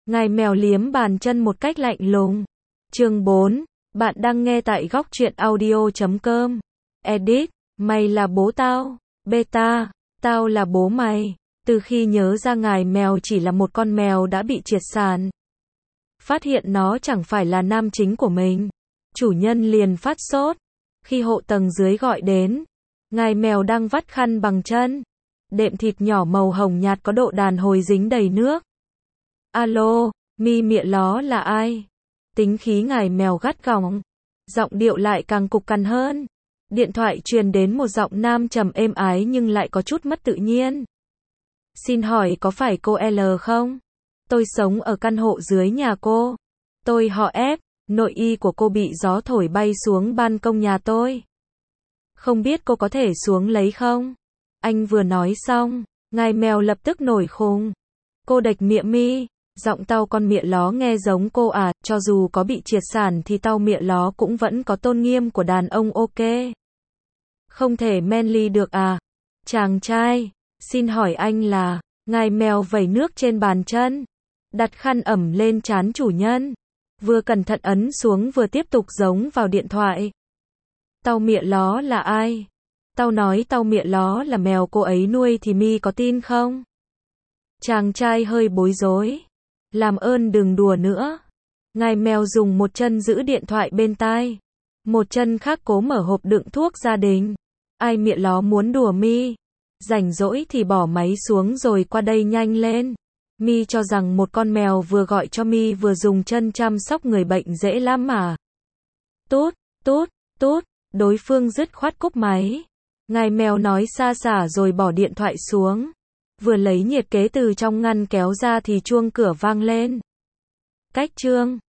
Ngài mèo liếm bàn chân một cách lạnh lùng. Chương 4. Bạn đang nghe tại góc truyện audio.com. Edit. Mày là bố tao. Beta. Tao là bố mày. Từ khi nhớ ra ngài mèo chỉ là một con mèo đã bị triệt sản, phát hiện nó chẳng phải là nam chính của mình, chủ nhân liền phát sốt. Khi hộ tầng dưới gọi đến, ngài mèo đang vắt khăn bằng chân. Đệm thịt nhỏ màu hồng nhạt có độ đàn hồi dính đầy nước. Alo, mi mịa ló là ai? Tính khí ngài mèo gắt gỏng, giọng điệu lại càng cục cằn hơn. Điện thoại truyền đến một giọng nam trầm êm ái nhưng lại có chút mất tự nhiên. Xin hỏi có phải cô L không? Tôi sống ở căn hộ dưới nhà cô. Tôi họ F, nội y của cô bị gió thổi bay xuống ban công nhà tôi. Không biết cô có thể xuống lấy không? Anh vừa nói xong, ngài mèo lập tức nổi khùng. Cô đạch mịa mi, giọng tao con mịa ló nghe giống cô à, cho dù có bị triệt sản thì tao mịa ló cũng vẫn có tôn nghiêm của đàn ông ok. Không thể manly được à? Chàng trai, xin hỏi anh là, ngài mèo vẩy nước trên bàn chân, đặt khăn ẩm lên trán chủ nhân, vừa cẩn thận ấn xuống vừa tiếp tục giống vào điện thoại. Tao mịa ló là ai? Tao nói tao mịa ló là mèo cô ấy nuôi thì mi có tin không? Chàng trai hơi bối rối. Làm ơn đừng đùa nữa. Ngài mèo dùng một chân giữ điện thoại bên tai, một chân khác cố mở hộp đựng thuốc gia đình. Ai mịa ló muốn đùa mi? Rảnh rỗi thì bỏ máy xuống rồi qua đây nhanh lên. Mi cho rằng một con mèo vừa gọi cho mi vừa dùng chân chăm sóc người bệnh dễ lắm mà. Tút, tút, tút, đối phương dứt khoát cúp máy. Ngài mèo nói xa xả rồi bỏ điện thoại xuống. Vừa lấy nhiệt kế từ trong ngăn kéo ra thì chuông cửa vang lên. Cách chương